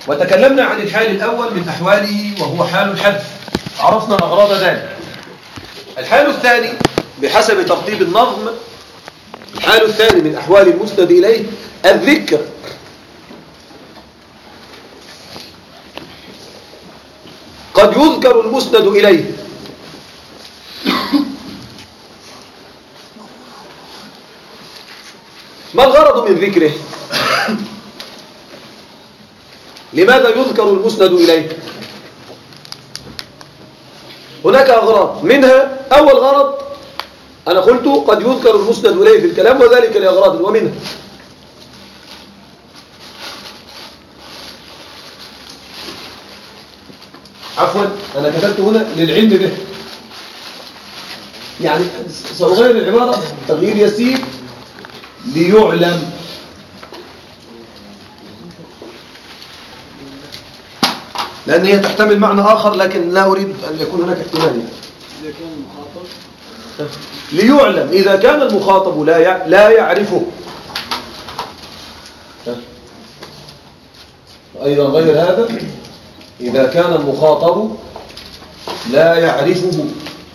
وتكلمنا عن الحال الأول من أحواله وهو حال الحذف، عرفنا أغراض ذلك. الحال الثاني بحسب ترتيب النظم، الحال الثاني من أحوال المسند إليه الذكر. قد يذكر المسند إليه ما الغرض من ذكره؟ لماذا يذكر المسند إليه؟ هناك أغراض، منها أول غرض أنا قلت قد يذكر المسند إليه في الكلام، وذلك لأغراض، ومنها عفوا أنا كتبت هنا للعلم به، يعني سأغير العبارة تغيير يسير ليعلم، لأن هي تحتمل معنى آخر، لكن لا أريد أن يكون هناك احتمال. ليعلم إذا كان المخاطب لا يعرفه. أيضا غير هذا، إذا كان المخاطب لا يعرفه.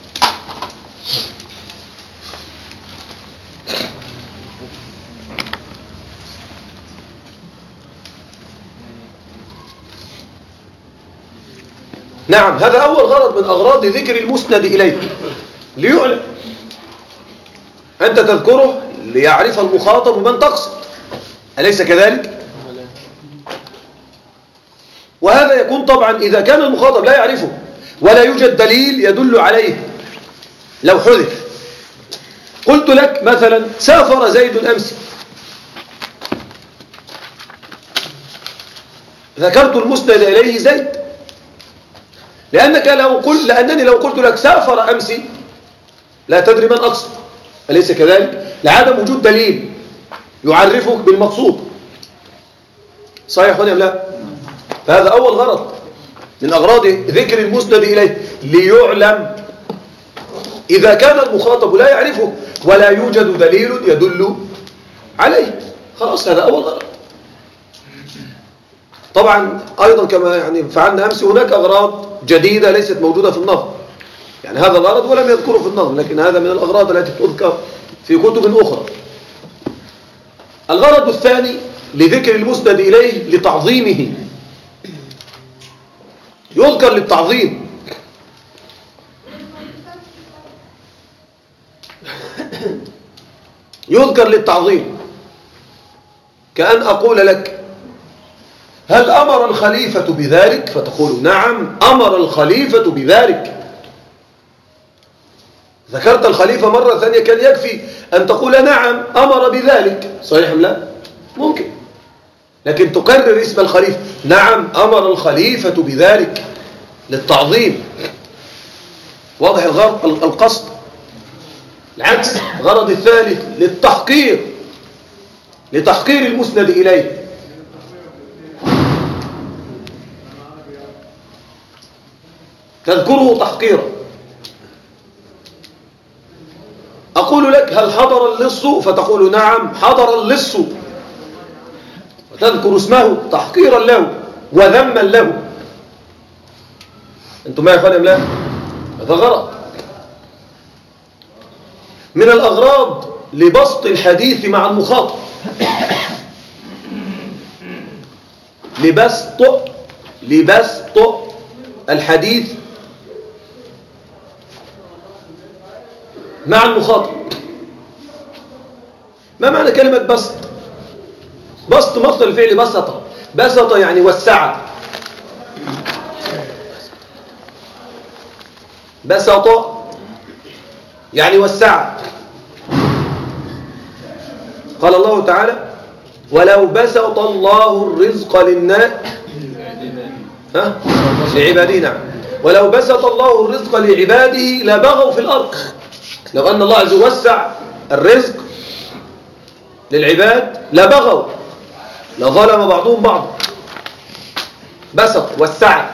نعم، هذا أول غرض من أغراض ذكر المسند إليه، ليعلم. أنت تذكره ليعرف المخاطب من تقصد، أليس كذلك؟ وهذا يكون طبعا إذا كان المخاطب لا يعرفه ولا يوجد دليل يدل عليه. لو حذف قلت لك مثلا سافر زيد أمس، ذكرت المسند إليه زيد، لأنني لو قلت لك سافر أمس لا تدري من أقصد، أليس كذلك؟ لعدم وجود دليل يعرفك بالمقصود. صحيح ولا لا؟ فهذا أول غرض من أغراض ذكر المسند إليه، ليعلم إذا كان المخاطب لا يعرفه ولا يوجد دليل يدل عليه. خلاص، هذا أول غرض. طبعا أيضا كما يعني فعلنا أمس هناك أغراض جديدة ليست موجودة في النظم، يعني هذا الغرض ولم يذكره في النظم، لكن هذا من الأغراض التي تذكر في كتب أخرى. الغرض الثاني لذكر المسند إليه لتعظيمه، يذكر للتعظيم. يذكر للتعظيم، كأن أقول لك هل أمر الخليفة بذلك؟ فتقول نعم أمر الخليفة بذلك. ذكرت الخليفة مرة ثانية كان يكفي أن تقول نعم أمر بذلك، صحيح أم لا؟ ممكن، لكن تكرر اسم الخليفة، نعم أمر الخليفة بذلك، للتعظيم. واضح القصد. العكس، الغرض الثالث للتحقير، لتحقير المسند إليه. تذكره تحقيرا. أقول لك هل حضر اللص؟ فتقول نعم حضر اللص، وتذكر اسمه تحقيرا له وذما له. أنتم ما يفهم لا؟ هذا غرض من الأغراض لبسط الحديث مع المخاطب، لبسط الحديث مع المخاطب. ما معنى كلمة بسط؟ بسط مصدر الفعل بسط، بسط يعني وسع، بسط يعني وسع. قال الله تعالى ولو بسط الله الرزق للناس لعباده، نعم ولو بسط الله الرزق لعباده لبغوا في الأرض. لو أن الله عز وجل وسع الرزق للعباد لبغوا، لظلم بعضهم بعضا. بسط وسع.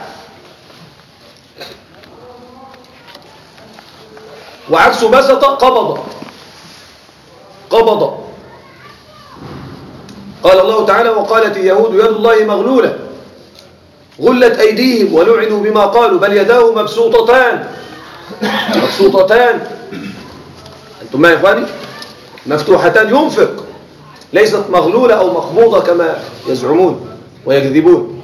وعكس بسط قبض. قال الله تعالى وقالت اليهود يد الله مغلولة غلت أيديهم ولعنوا بما قالوا بل يداه مبسوطتان. أنتم معي يا إخواني؟ مفتوحتان ينفق، ليست مغلولة أو مقبوضة كما يزعمون ويكذبون.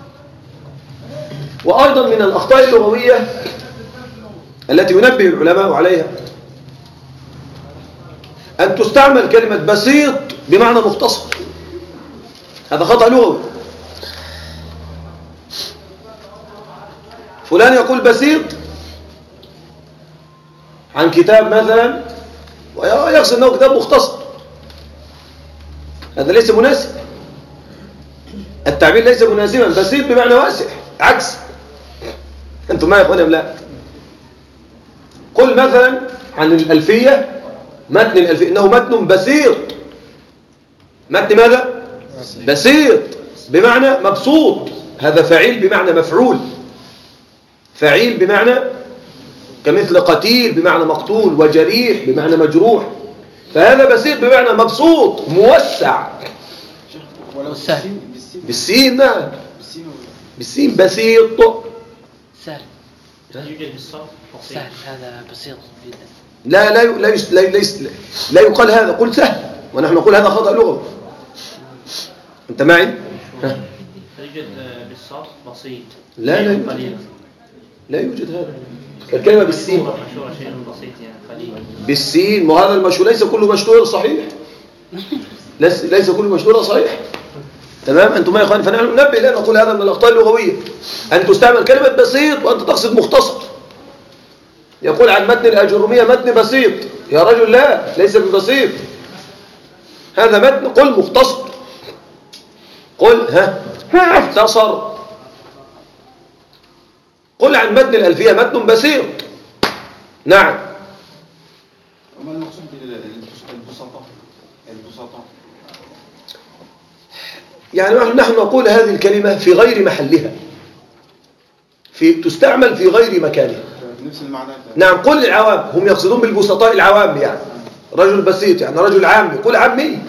وأيضا من الأخطاء اللغوية التي ينبه العلماء عليها أن تستعمل كلمة بسيط بمعنى مختصر. هذا خطأ لغوي. فلان يقول بسيط عن كتاب مثلا ويقصد أنه كتاب مختصر، هذا ليس مناسب. التعبير ليس مناسبا. بسيط بمعنى واسع، عكس. أنتم ما يقولون لا. قل مثلا عن الألفية، متن الألفية إنه متن بسيط. متن ماذا؟ بسيط بمعنى مبسوط. هذا فعيل بمعنى مفعول. فعيل بمعنى كمثل قتيل بمعنى مقتول، وجريح بمعنى مجروح. فهذا بسيط بمعنى مبسوط موسع. ولو سهل بالسين. نعم بالسين بسيط. سهل. يوجد بالصرف سهل، هذا بسيط جدا. لا يقال هذا. قل سهل ونحن نقول هذا خطأ لغوي. أنت معي؟ يوجد بالصرف بسيط. لا يوجد هذا. الكلمة بالسين. مشهور شيء بسيط يعني قليل. بالسين، وهذا المشهور ليس كل مشهور صحيح. ليس كل مشهور صحيح. تمام. أنتم ما يا إخوان، فنحن ننبه لا نقول هذا من الأخطاء اللغوية أن تستعمل كلمة بسيط وأنت تقصد مختصر. يقول عن متن الأجرمية متن بسيط، يا رجل لا، ليس ببسيط. هذا متن قل مختصر. قل مختصر. قل عن متن الألفية متن بسيط. نعم. وما المقصود بالبساطة؟ يعني نحن نقول هذه الكلمة في غير محلها، تستعمل في غير مكانها. نفس المعنى. نعم. قل العوام، هم يقصدون بالبسطاء العوام، يعني رجل بسيط يعني رجل عام، يقول عامي.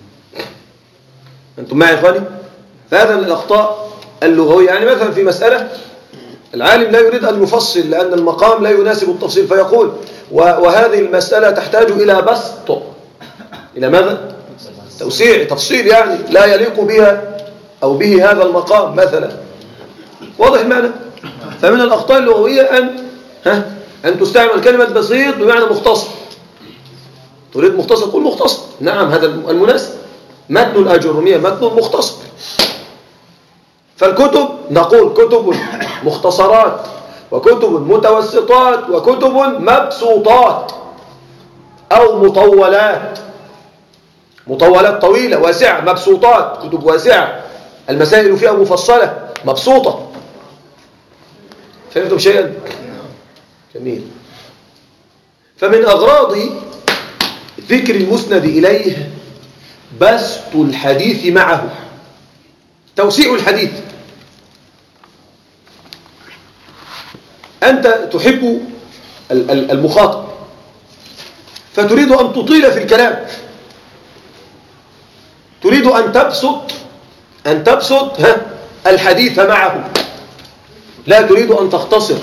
أنتم معي يا إخواني؟ فهذا من الأخطاء اللغوية. يعني مثلا في مسألة العالم لا يريد أن يفصل لأن المقام لا يناسب التفصيل، فيقول وهذه المسألة تحتاج إلى بسط. إلى ماذا؟ توسيع، تفصيل، يعني لا يليق بها أو به هذا المقام مثلا. واضح المعنى؟ فمن الأخطاء اللغوية أن تستعمل كلمة بسيط بمعنى مختصر. تريد مختصر قل مختصر. نعم هذا المناسب. متن الأجرمية متن مختصر. فالكتب نقول كتب مختصرات وكتب متوسطات وكتب مبسوطات أو مطولات. مطولات طويلة واسعة، مبسوطات كتب واسعة المسائل فيها مفصلة مبسوطة. فهمتم شيئا؟ جميل. فمن أغراض ذكر المسند إليه بسط الحديث معه، توسيع الحديث. أنت تحب المخاطب فتريد أن تطيل في الكلام، تريد أن تبسط الحديث معه، لا تريد أن تختصر.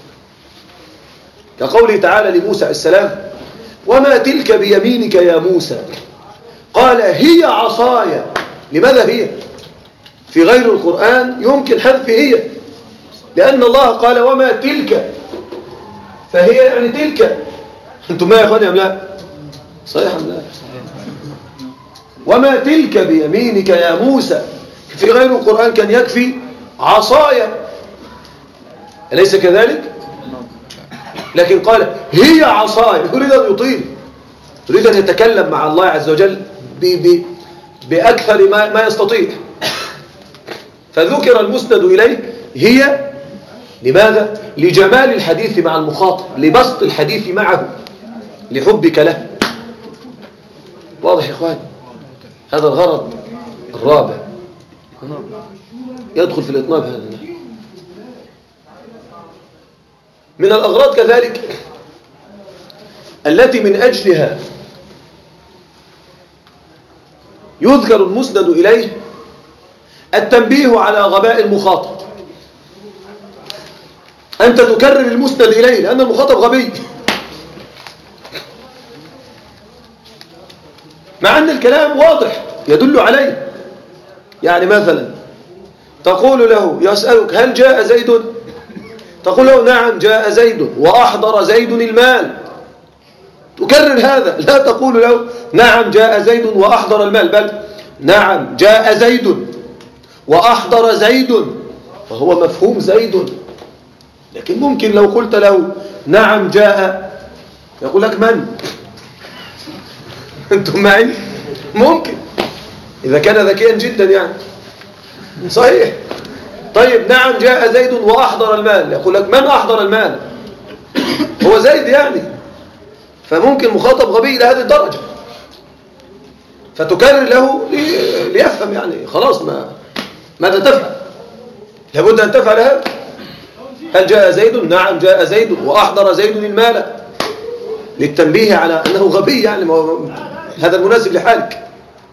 كقوله تعالى لموسى السلام: وما تلك بيمينك يا موسى؟ قال: هي عصاي. لماذا هي؟ في غير القرآن يمكن حذف هي، لأن الله قال وما تلك، فهي يعني تلك. أنتم ما يا أخواني أم لا؟ صحيح أم لا؟ وما تلك بيمينك يا موسى. في غير القرآن كان يكفي عصاي، أليس كذلك؟ لكن قال هي عصاي، يريد أن يطيل، يريد أن يتكلم مع الله عز وجل بأكثر ما يستطيع. فذكر المسند إليه هي لماذا؟ لجمال الحديث مع المخاطب، لبسط الحديث معه، لحبك له. واضح يا إخواني؟ هذا الغرض الرابع يدخل في الإطناب. هذا من الأغراض كذلك التي من أجلها يذكر المسند إليه التنبيه على غباء المخاطب. أنت تكرر المسند إليه لأن المخاطب غبي، مع أن الكلام واضح يدل عليه. يعني مثلا تقول له يسألك هل جاء زيد؟ تقول له نعم جاء زيد وأحضر زيد المال. تكرر هذا، لا تقول له نعم جاء زيد وأحضر المال، بل نعم جاء زيد وأحضر زيد، فهو مفهوم زيد. لكن ممكن لو قلت له نعم جاء يقول لك من؟ أنتم معي؟ ممكن إذا كان ذكيا جدا يعني. صحيح. طيب نعم جاء زيد وأحضر المال، يقول لك من أحضر المال؟ هو زيد يعني. فممكن مخاطب غبي إلى هذه الدرجة، فتكرر له ليفهم يعني. خلاص ماذا تفعل؟ لابد أن تفعل هذا. هل جاء زيد؟ نعم جاء زيد وأحضر زيد المال، للتنبيه على أنه غبي يعني. هذا المناسب لحالك.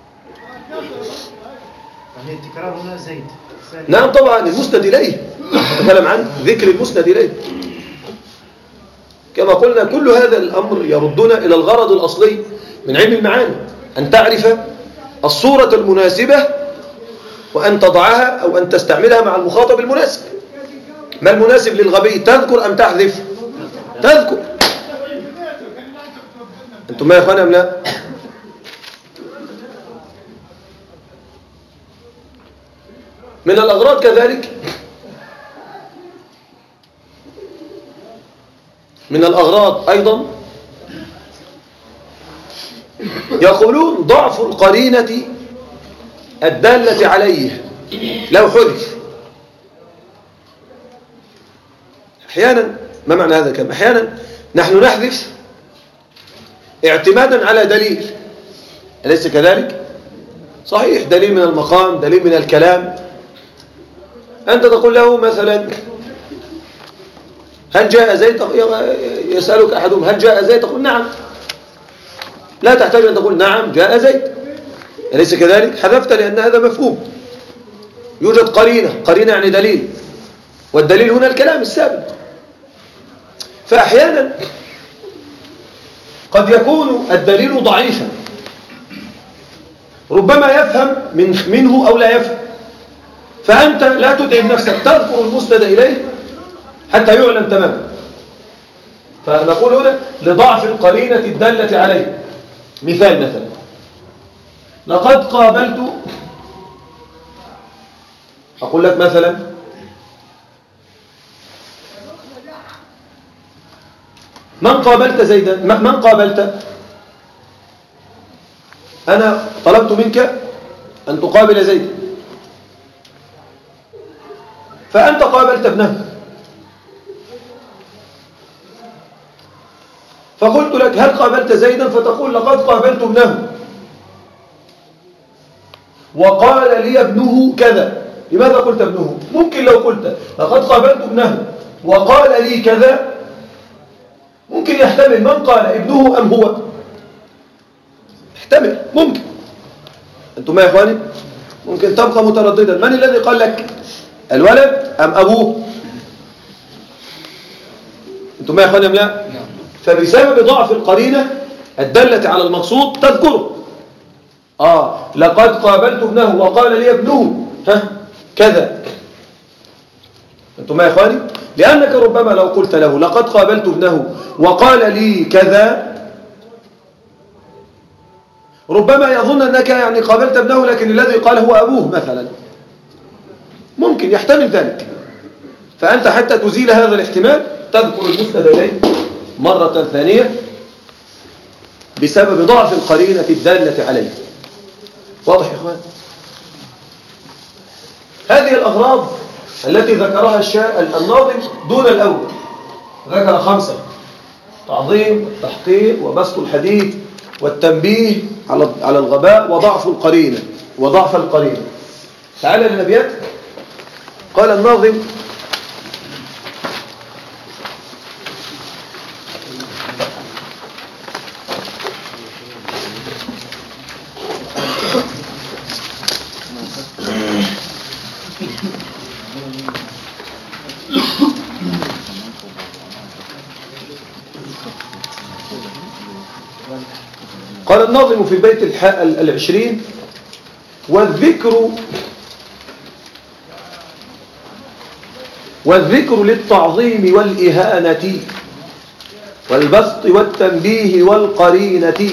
يعني التكرار هنا زيد. نعم طبعا المسند إليه، نتكلم عن ذكر المسند إليه. كما قلنا كل هذا الأمر يردنا إلى الغرض الأصلي من علم المعاني، أن تعرف الصورة المناسبة وأن تضعها أو أن تستعملها مع المخاطب المناسب. ما المناسب للغبي؟ تذكر أم تحذف؟ تذكر. أنتم ما يا أخوانا أم لا؟ من الأغراض كذلك، من الأغراض أيضا يقولون ضعف القرينة الدالة عليه لو حذف. أحيانا، ما معنى هذا الكلام؟ أحيانا نحن نحذف اعتمادا على دليل، أليس كذلك؟ صحيح، دليل من المقام، دليل من الكلام. أنت تقول له مثلا هل جاء زيد؟ يسألك أحدهم هل جاء زيد؟ تقول نعم، لا تحتاج أن تقول نعم جاء زيد، أليس كذلك؟ حذفت لأن هذا مفهوم. يوجد قرينة يعني دليل، والدليل هنا الكلام الثابت. فأحيانا قد يكون الدليل ضعيفا، ربما يفهم منه أو لا يفهم، فأنت لا تتعب نفسك، تذكر المسند إليه حتى يعلم تماما. فنقول هنا لضعف القرينة الدالة عليه. مثال مثلا لقد قابلت، أقول لك مثلا من قابلت زيدا؟ من قابلت؟ أنا طلبت منك أن تقابل زيدا، فأنت قابلت ابنه، فقلت لك هل قابلت زيدا؟ فتقول لقد قابلت ابنه وقال لي ابنه كذا. لماذا قلت ابنه؟ ممكن لو قلت لقد قابلت ابنه وقال لي كذا ممكن يحتمل من قال ابنه أم هو، يحتمل، ممكن. أنتم يا إخواني ممكن تبقى مترددا، من الذي قال لك، الولد أم أبوه؟ أنتم يا إخواني أم لا؟ فبسبب ضعف القرينة الدالة على المقصود تذكره. لقد قابلت ابنه وقال لي ابنه كذا. أنتم يا إخواني لأنك ربما لو قلت له لقد قابلت ابنه وقال لي كذا ربما يظن أنك يعني قابلت ابنه لكن الذي قال هو أبوه مثلا، ممكن يحتمل ذلك. فأنت حتى تزيل هذا الاحتمال تذكر المسند إليه مرة ثانية بسبب ضعف القرينة الدالة عليه. واضح يا إخوان؟ هذه الأغراض التي ذكرها الناظم دون الأول، ذكر 5: تعظيم والتحقيق وبسط الحديث والتنبيه على الغباء وضعف القرينة. تعالى للأبيات. قال الناظم: قال الناظم في البيت 20: والذكر للتعظيم والإهانة والبسط والتنبيه والقرينة.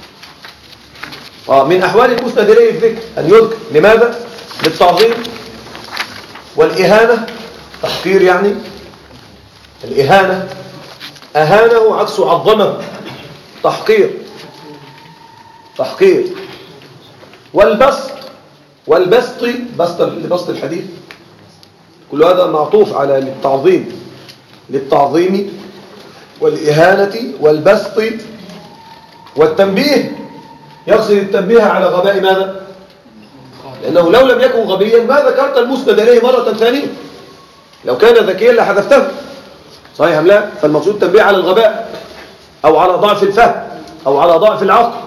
من أحوال المسند إليه الذكر أن يذكر. لماذا؟ للتعظيم والإهانة، تحقير يعني. الإهانة أهانه عكس عظمه، تحقير. والبسط بسط الحديث، كل هذا معطوف على للتعظيم والإهانة والبسط والتنبيه. يقصد التنبيه على غباء ماذا؟ لأنه لو لم يكن غبيا ما ذكرت المسند إليه مرة ثانية. لو كان ذكيا لحذفته، صحيح أم لا؟ فالمقصود التنبيه على الغباء أو على ضعف الفهم أو على ضعف العقل.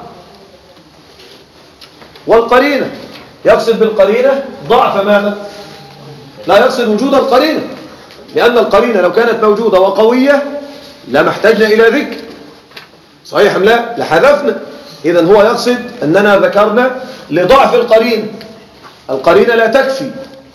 والقرينة، يقصد بالقرينة ضعف ماذا؟ لا يقصد وجود القرينة، لأن القرينة لو كانت موجودة وقوية لما احتاجنا إلى ذكر، صحيح أم لا؟ لحذفنا. إذن هو يقصد أننا ذكرنا لضعف القرينة لا تكفي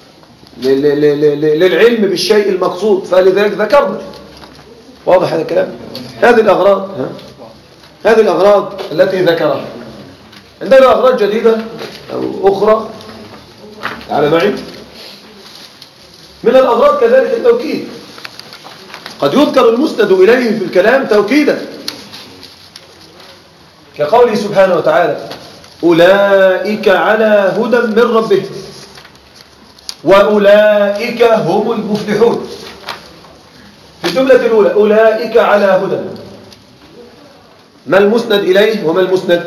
للعلم بالشيء المقصود، فلذلك ذكرنا. واضح هذا الكلام؟ هذه الأغراض التي ذكرها. عندنا أغراض جديدة أو أخرى على معي. من الأغراض كذلك التوكيد. قد يذكر المسند إليه في الكلام توكيدا، كقوله سبحانه وتعالى: أولئك على هدى من ربهم وأولئك هم المفلحون. في الجملة الأولى أولئك على هدى، ما المسند إليه وما المسند؟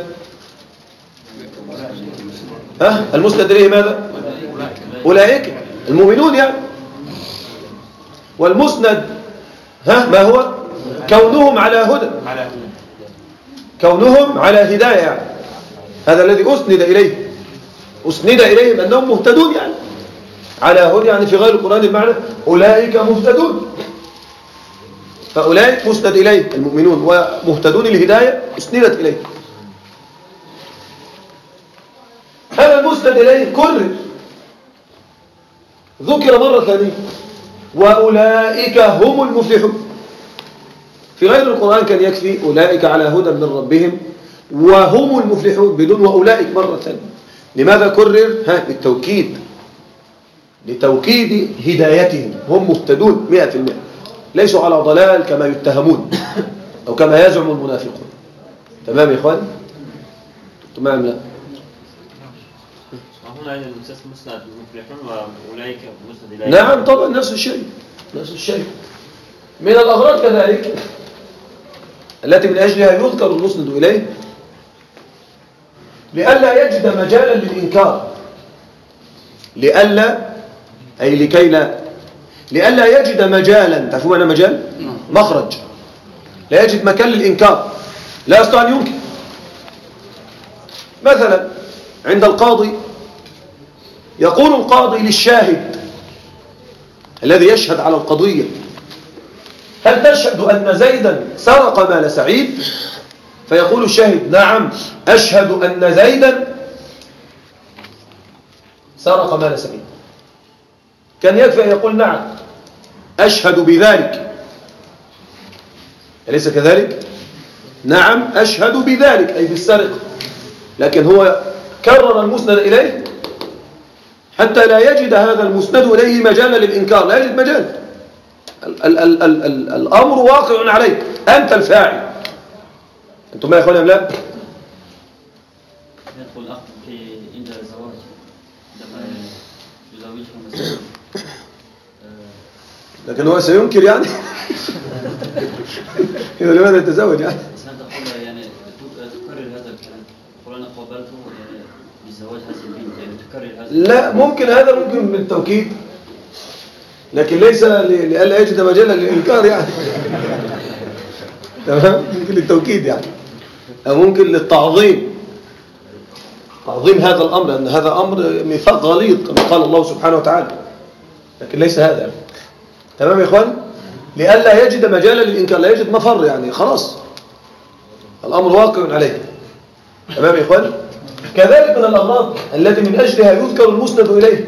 المسند إليه ماذا؟ أولئك المؤمنون يعني. والمسند ما هو؟ كونهم على هدى، كونهم على هداية يعني. هذا الذي أسند إليهم أنهم مهتدون يعني. على هدى يعني في غير القرآن المعنى أولئك مهتدون، فأولئك مسند إليه المؤمنون، ومهتدون الهداية أسندت إليه. هذا المسند إليه كرر، ذكر مرة ثانية: وأولئك هم المفلحون. في غير القرآن كان يكفي أولئك على هدى من ربهم وهم المفلحون بدون وأولئك مرة ثانية. لماذا كرر؟ لتوكيد هدايتهم، هم مهتدون 100%، ليسوا على ضلال كما يتهمون أو كما يزعم المنافقون. تمام يا إخوان؟ تمام. لا هنا مسند المفلحون وأولئك مسند إليه. نعم طبعا نفس الشيء. من الأغراض كذلك التي من أجلها يذكر المسند إليه لئلا يجد مجالا للإنكار. لئلا يجد مجالا. تعرفوا معنى مجال؟ مخرج. لا يجد مكان للإنكار، لا يستطيع أن ينكر. مثلا عند القاضي يقول القاضي للشاهد الذي يشهد على القضية: هل تشهد أن زيدا سرق مال سعيد؟ فيقول الشاهد: نعم أشهد أن زيدا سرق مال سعيد. كان يكفي أن يقول: نعم أشهد بذلك، أليس كذلك؟ نعم أشهد بذلك أي بالسرقة. لكن هو كرر المسند إليه حتى لا يجد هذا المسند إليه مجالا للإنكار، لا يجد مجال. الأمر واقع عليك، أنت الفاعل. أنتم ما يا أخواني أم لا؟ يدخل الأخ في عند الزواج عندما يزوجهم مثلا، لكن هو سينكر يعني. إذا لماذا يتزوج يعني؟ تقول يعني تكرر هذا الكلام، تقول أنا قابلته يعني بالزواج هذه البنت، يعني تكرر هذا. لا ممكن، هذا ممكن بالتوكيد، لكن ليس لألا يجد مجالا للإنكار يعني. تمام؟ ممكن للتوكيد يعني، أو ممكن للتعظيم، تعظيم هذا الأمر، أن هذا أمر ميثاق غليظ كما قال الله سبحانه وتعالى، لكن ليس هذا يعني. تمام يا إخوان؟ لألا يجد مجالا للإنكار، لا يجد مفر يعني، خلاص الأمر واقع عليه. تمام يا إخواني؟ كذلك من الأغراض التي من أجلها يذكر المسند إليه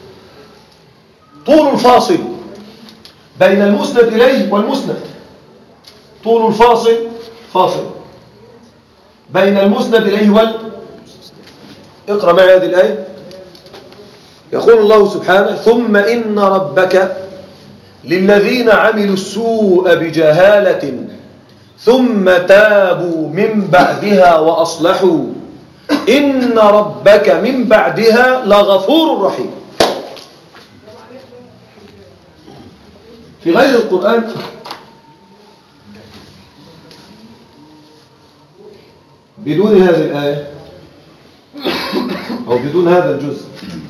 طول الفاصل بين المسند إليه والمسند. طول الفاصل فاصل بين المسند إليه اقرأ معي هذه الآية. يقول الله سبحانه: ثم إن ربك للذين عملوا السوء بجهالة ثم تابوا من بعدها وأصلحوا إن ربك من بعدها لغفور رحيم. في غير القرآن بدون هذه الآية أو بدون هذا الجزء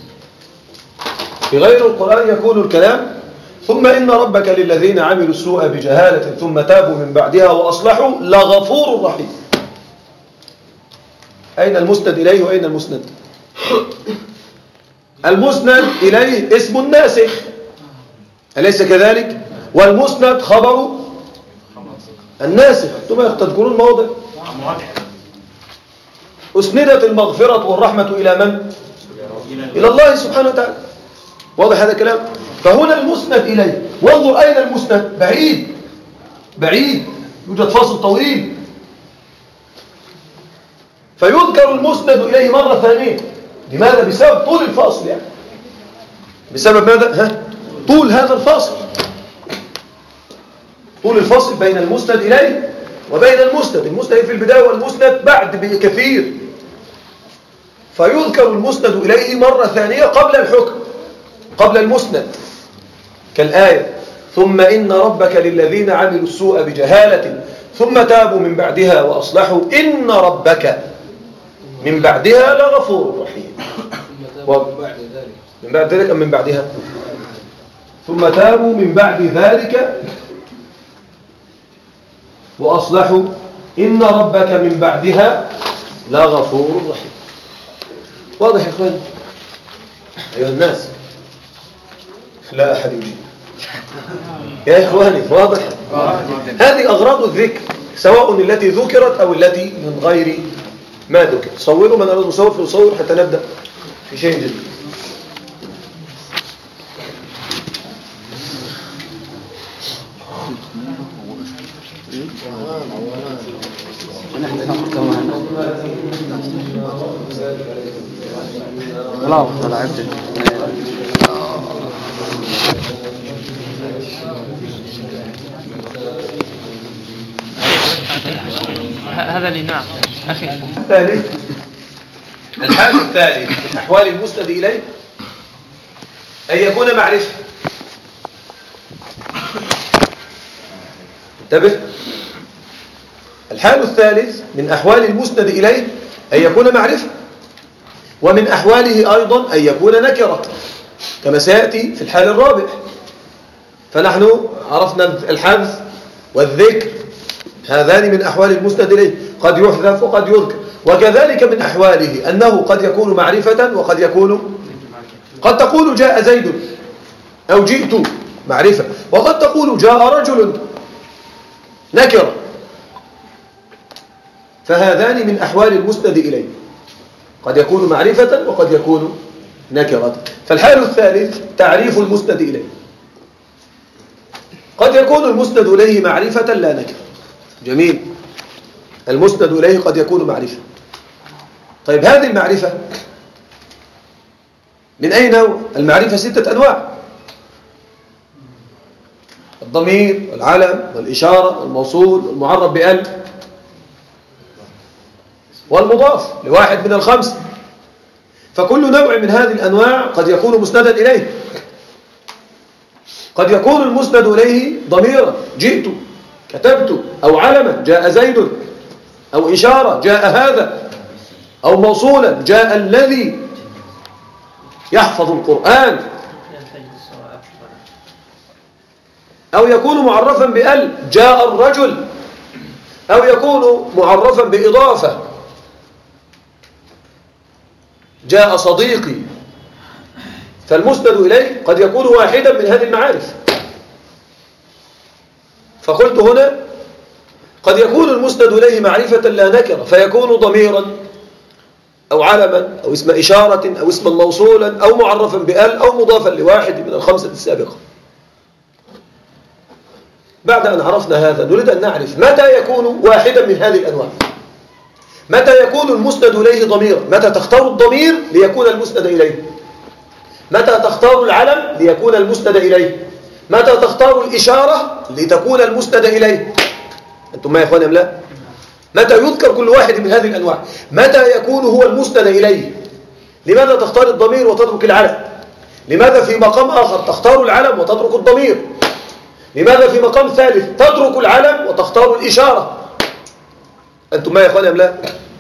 في غير القرآن يكون الكلام: ثم إن ربك للذين عملوا السوء بجهالة ثم تابوا من بعدها وأصلحوا لغفور رحيم. أين المسند إليه وأين المسند؟ المسند إليه اسم الناسخ أليس كذلك؟ والمسند خبر الناسخ. ثم تذكرون موضع أسندت المغفرة والرحمة إلى من؟ إلى الله سبحانه وتعالى. واضح هذا الكلام؟ فهنا المسند إليه. وانظر أين المسند؟ بعيد يوجد فاصل طويل، فيذكر المسند إليه مرة ثانية. لماذا؟ بسبب طول الفاصل يعني. بسبب ماذا؟ طول هذا الفاصل، طول الفاصل بين المسند إليه وبين المسند في البداية والمسند بعد بكثير، فيذكر المسند إليه مرة ثانية قبل الحكم، قبل المسند، كالآية: ثم إن ربك للذين عملوا السوء بجهالة ثم تابوا من بعدها وأصلحوا إن ربك من بعدها لغفور رحيم. من بعد ذلك أم من بعدها؟ ثم تابوا من بعد ذلك وأصلحوا إن ربك من بعدها لغفور رحيم. واضح يا إخواني؟ أيها الناس، لا أحد يجيب يا إخواني. واضح؟ هذه أغراض الذكر، سواء التي ذكرت أو التي من غير ما ذكر. صوروا من أراد مصور فيصور حتى نبدأ في شيء جديد. هذا اللي نعم أخي. الحال الثالث من أحوال المسند إليه أن يكون معرفة. انتبه، الحال الثالث من أحوال المسند إليه أن يكون معرفة، ومن أحواله أيضا أن يكون نكرة كما سيأتي في الحال الرابع. فنحن عرفنا الحذف والذكر، هذان من أحوال المسند إليه، قد يحذف وقد يذكر. وكذلك من أحواله أنه قد يكون معرفة وقد يكون، قد تقول جاء زيد أو جئت معرفة، وقد تقول جاء رجل نكرة. فهذان من أحوال المسند إليه، قد يكون معرفة وقد يكون نكرة. فالحال الثالث تعريف المسند إليه. قد يكون المسند إليه معرفة لا نكرة. جميل، المسند إليه قد يكون معرفة. طيب هذه المعرفة من أي نوع؟ المعرفة 6 أنواع: الضمير والعلم والإشارة والموصول والمعرب بأل والمضاف لواحد من الخمس. فكل نوع من هذه الأنواع قد يكون مسندا إليه. قد يكون المسند إليه ضميرا: جئت، كتبت، أو علما: جاء زيد، أو إشارة: جاء هذا، أو موصولا: جاء الذي يحفظ القرآن، أو يكون معرفا بأل: جاء الرجل، أو يكون معرفا بإضافة: جاء صديقي. فالمسند إليه قد يكون واحدا من هذه المعارف. فقلت هنا قد يكون المسند إليه معرفة لا نكرة، فيكون ضميرا أو علما أو اسم إشارة أو اسما موصولا أو معرفا بأل أو مضافا لواحد من الخمسة السابقة. بعد أن عرفنا هذا نريد أن نعرف متى يكون واحدا من هذه الأنواع. متى يكون المسند إليه ضميرا؟ متى تختار الضمير ليكون المسند إليه؟ متى تختار العلم ليكون المسند إليه؟ متى تختار الإشارة لتكون المسند إليه؟ أنتم ما يا إخواني أم لا؟ متى يذكر كل واحد من هذه الأنواع؟ متى يكون هو المسند إليه؟ لماذا تختار الضمير وتترك العلم؟ لماذا في مقام آخر تختار العلم وتترك الضمير؟ لماذا في مقام ثالث تترك العلم وتختار الإشارة؟ أنتم ما يا إخواني أم لا؟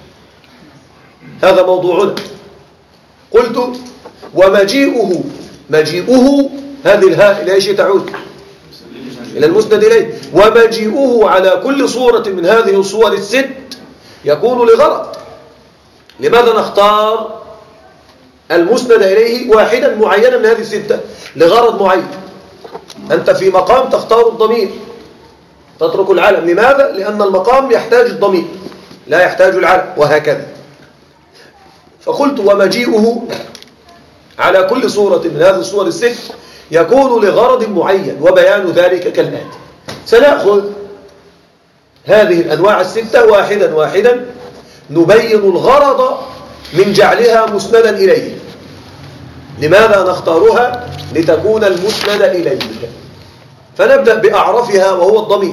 هذا موضوعنا. قلت ومجيئه هذه الهاء إلى ايش تعود؟ إلى المسند إليه. ومجيئه على كل صورة من هذه الصور الست يكون لغرض. لماذا نختار المسند إليه واحدا معينا من هذه الستة؟ لغرض معين. أنت في مقام تختار الضمير تترك العلم. لماذا؟ لأن المقام يحتاج الضمير لا يحتاج العلم، وهكذا. فقلت ومجيئه على كل صورة من هذه الصور الست يكون لغرض معين، وبيان ذلك كالآتي. سنأخذ هذه الأنواع الستة واحدا واحدا نبين الغرض من جعلها مسندا إليه. لماذا نختارها؟ لتكون المسند إليه. فنبدأ بأعرفها وهو الضمير.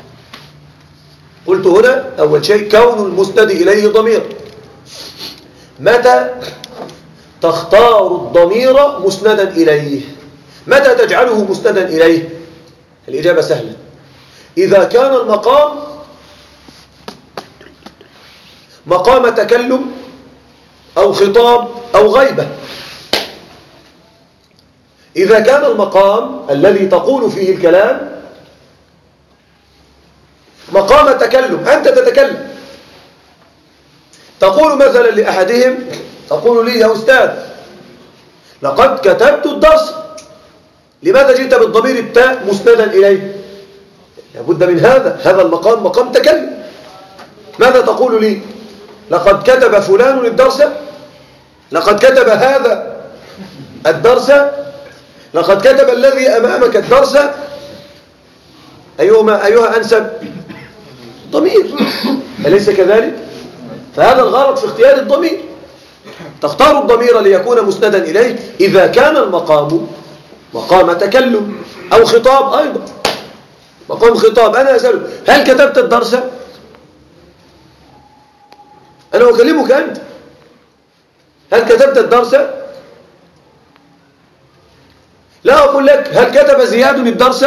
قلت هنا أول شيء كون المسند إليه ضمير. متى تختار الضمير مسندا إليه؟ متى تجعله مسندا إليه؟ الإجابة سهلة. إذا كان المقام مقام تكلم أو خطاب أو غيبة. إذا كان المقام الذي تقول فيه الكلام مقام تكلم، أنت تتكلم، تقول مثلا لأحدهم، تقول لي يا أستاذ لقد كتبت الدرس. لماذا جئت بالضمير التاء مسندا إليه؟ لابد من هذا المقام مقام تكلم. ماذا تقول لي؟ لقد كتب فلان الدرس، لقد كتب هذا الدرس، لقد كتب الذي أمامك الدرس. أيها أنسب؟ ضمير، أليس كذلك؟ فهذا الغرض في اختيار الضمير. تختار الضمير ليكون مسندا إليه إذا كان المقام مقام تكلم أو خطاب. أيضا مقام خطاب، أنا أسأله هل كتبت الدرس؟ أنا أكلمك أنت، هل كتبت الدرس؟ لا أقول لك هل كتب زياد الدرس؟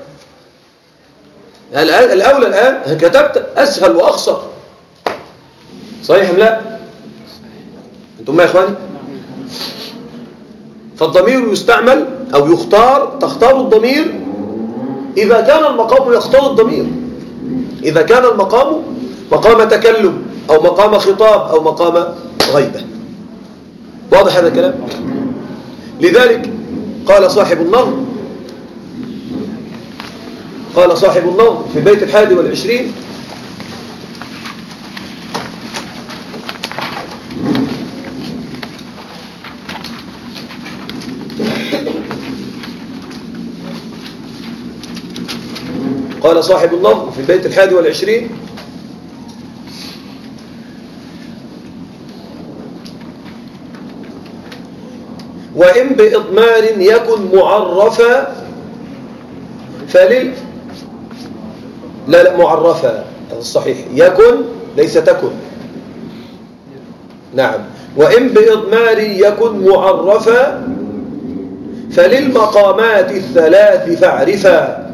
الأولى الآن هل كتبت؟ أسهل وأخصر. صحيح أم لا؟ أنتم ما يا إخواني؟ فالضمير يستعمل أو يختار. تختار الضمير إذا كان المقام يختار الضمير. إذا كان المقام مقام تكلم أو مقام خطاب أو مقام غيبة. واضح هذا الكلام؟ لذلك قال صاحب النظم في البيت 21: قال صاحب النظم في البيت 21: وإن بإضمار يكن معرفا لا معرفا، هذا الصحيح. يكن ليس تكن. نعم. وإن بإضمار يكن معرفا فللمقامات الثلاث فاعرفا.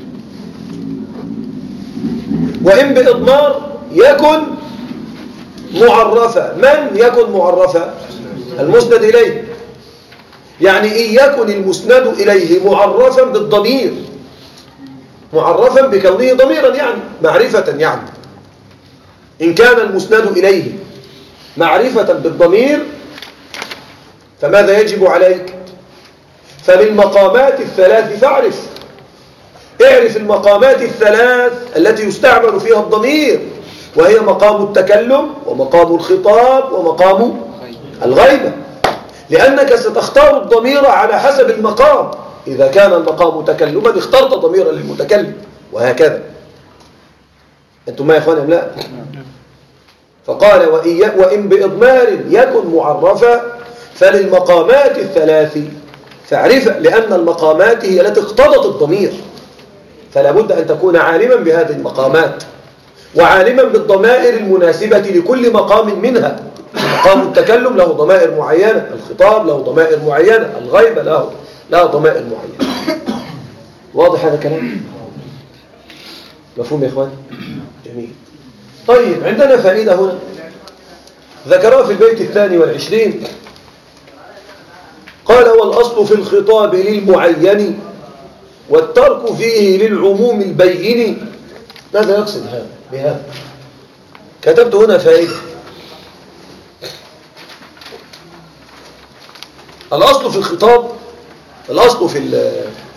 وإن بإضمار يكن معرفا. من يكن معرفا؟ المسند إليه. يعني إن يكن المسند إليه معرفا بالضمير، معرفا بكونه ضميرا، يعني معرفة. يعني إن كان المسند إليه معرفة بالضمير فماذا يجب عليك؟ فللمقامات الثلاث فاعرف. اعرف المقامات الثلاث التي يستعمل فيها الضمير، وهي مقام التكلم ومقام الخطاب ومقام الغيبة، لأنك ستختار الضمير على حسب المقام. إذا كان المقام تكلما اخترت ضميرا للمتكلم، وهكذا. أنتم ما يا إخواني أم لا؟ فقال وإن بإضمار يكن معرفا فللمقامات الثلاث فاعرفا، لأن المقامات هي التي اقتضت الضمير، فلا بد أن تكون عالما بهذه المقامات وعالما بالضمائر المناسبة لكل مقام منها. مقام التكلم له ضمائر معينة، الخطاب له ضمائر معينة، الغيبة له ضمائر معينة. واضح هذا الكلام؟ مفهوم يا إخوان؟ جميل. طيب عندنا فائدة هنا ذكرها في البيت 22. قال والأصل في الخطاب للمعين والترك فيه للعموم البين. ماذا يقصد هذا بهذا؟ كتبت هنا فائدة. الأصل في الخطاب، الأصل في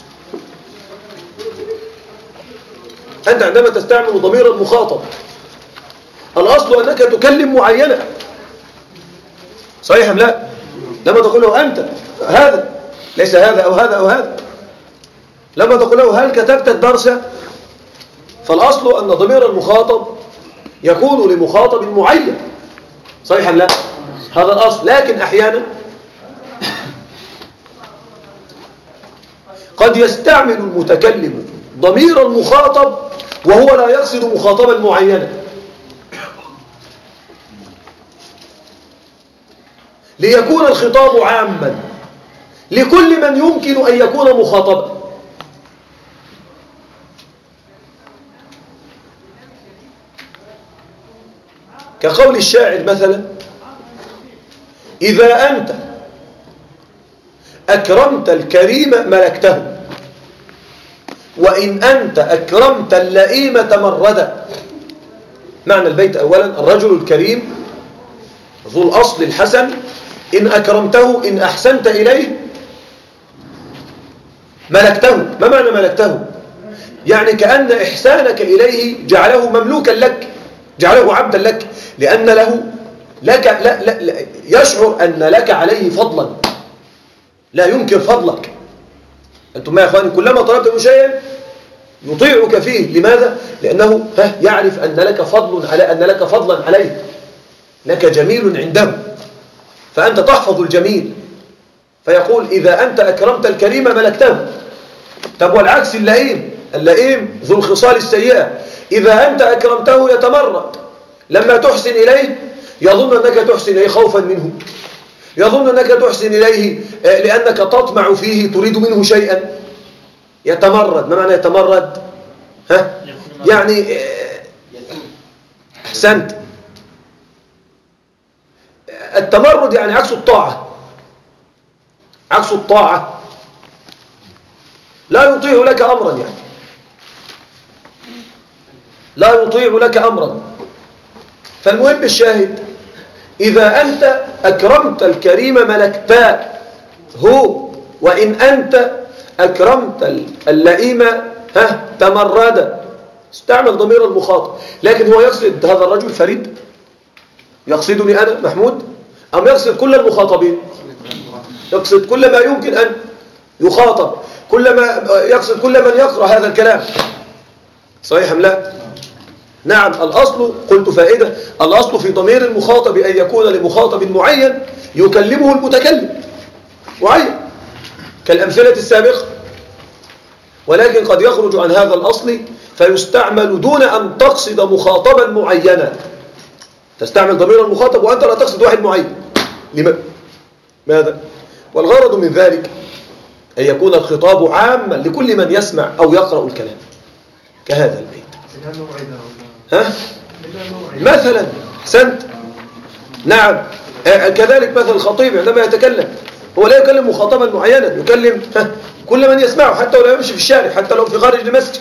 أنت عندما تستعمل ضمير المخاطب الأصل أنك تكلم معينة، صحيح أم لا؟ لما تقول له أنت هذا ليس هذا أو هذا أو هذا. لما تقول له هل كتبت الدرس، فالأصل أن ضمير المخاطب يكون لمخاطب معين، صحيح أم لا؟ هذا الأصل. لكن أحيانا قد يستعمل المتكلم ضمير المخاطب وهو لا يقصد مخاطبا معينا، ليكون الخطاب عاما لكل من يمكن أن يكون مخاطبا. كقول الشاعر مثلا: إذا أنت أكرمت الكريم ملكته، وإن أنت أكرمت اللئيم تمردا. معنى البيت أولا: الرجل الكريم ذو الأصل الحسن إن أكرمته، إن أحسنت إليه ملكته. ما معنى ملكته؟ يعني كأن إحسانك إليه جعله مملوكا لك، جعله عبدا لك، لأن له لك لا يشعر أن لك عليه فضلا، لا ينكر فضلك. أنتم ما يا أخواني كلما طلبت منه شيئا يطيعك فيه. لماذا؟ لأنه يعرف أن لك فضلا عليه، لك جميل عنده، فأنت تحفظ الجميل. فيقول: إذا أنت أكرمت الكريم ملكته. طب والعكس اللئيم ذو الخصال السيئة، إذا أنت أكرمته يتمرد، لما تحسن إليه يظن أنك تحسن إليه خوفا منه، يظن أنك تحسن إليه لأنك تطمع فيه، تريد منه شيئا، يتمرد. ما معنى يتمرد؟ يعني أحسنت. التمرد يعني عكس الطاعة، عكس الطاعة، لا يطيع لك أمرا، يعني لا يطيع لك أمرا. فالمهم الشاهد: إذا أنت أكرمت الكريم ملكته، وإن أنت أكرمت اللئيم تمرد. استعمل ضمير المخاطب. لكن هو يقصد هذا الرجل فريد؟ يقصدني أنا محمود؟ أم يقصد كل المخاطبين؟ يقصد كل ما يمكن أن يخاطب، يقصد كل من يقرأ هذا الكلام، صحيح أم لا؟ نعم. الأصل قلت فائدة: الأصل في ضمير المخاطب أن يكون لمخاطب معين يكلمه المتكلم معين كالأمثلة السابقة، ولكن قد يخرج عن هذا الأصل فيستعمل دون أن تقصد مخاطبا معينا. تستعمل ضمير المخاطب وأنت لا تقصد واحد معين. ماذا؟ والغرض من ذلك أن يكون الخطاب عاما لكل من يسمع أو يقرأ الكلام، كهذا البيت. مثلا سنت. نعم. كذلك مثل الخطيب عندما يتكلم هو لا يكلم مخاطبا معينا، يكلم كل من يسمعه، حتى لو يمشي في الشارع، حتى لو في خارج المسجد.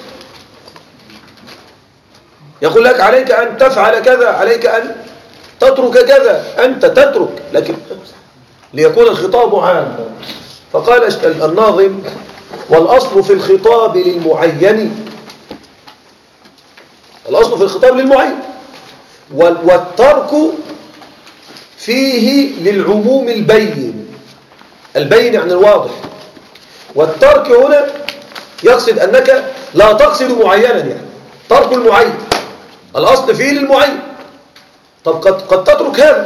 يقول لك: عليك أن تفعل كذا، عليك أن تترك كذا، أنت تترك، لكن ليكون الخطاب عاما. فقال الناظم: والأصل في الخطاب للمعين، الأصل في الخطاب للمعين، والترك فيه للعموم البين. البين يعني الواضح. والترك هنا يقصد أنك لا تقصد معينا، يعني ترك المعين، الأصل فيه للمعين. طب قد تترك هذا،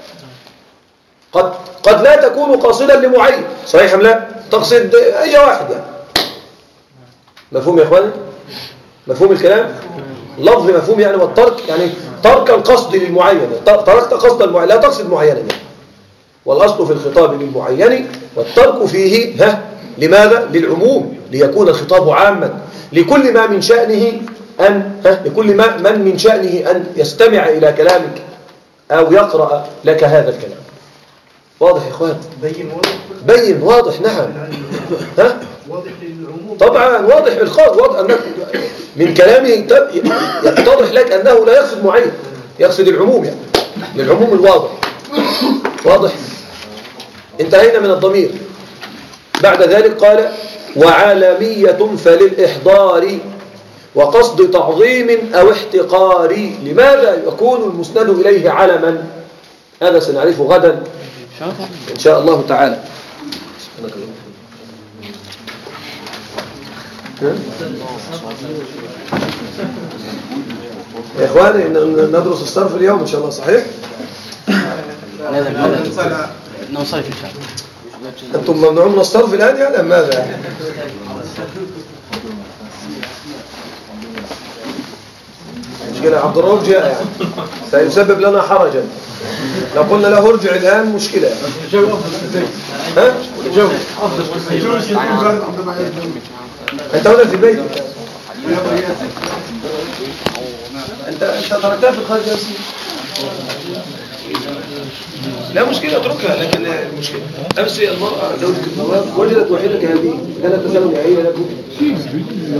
قد لا تكون قاصدا لمعين، صحيح أم لا؟ تقصد أي واحد يعني. مفهوم يا إخواني؟ مفهوم الكلام؟ لفظ مفهوم يعني. والترك يعني ترك القصد للمعين، تركت قصد المعين، لا تقصد معينا يعني. والأصل في الخطاب للمعين والترك فيه لماذا؟ للعموم، ليكون الخطاب عاما لكل ما من شأنه لكل من من شأنه أن يستمع إلى كلامك أو يقرأ لك هذا الكلام. واضح يا إخوان؟ بين واضح. نعم. واضح للعموم طبعا واضح الخاص، واضح أنك من كلامه يتضح لك أنه لا يقصد معين، يقصد العموم يعني، للعموم الواضح. واضح. انتهينا من الضمير. بعد ذلك قال وعالمية فللإحضار وقصد تعظيم أو احتقار. لماذا يكون المسند إليه علما؟ هذا سنعرفه غدا إن شاء الله تعالى. يا إخواني ندرس الصرف اليوم إن شاء الله، صحيح؟ نوصيف إن شاء الله. أنتم ممنوعون من الصرف الآن يعني أم ماذا يعني؟ مشكلة. عبد الرؤوف جاء يعني سيسبب لنا حرجا لو قلنا له ارجع الآن، مشكلة يعني. ها؟ أنت هنا في بيتك، أنت تركتها في الخارج يا سيدي. لا مشكلة اتركها، لكن المشكلة أمس المرأة زوجة النواب وجدت وحيدة هذه كانت تسأل أين لكم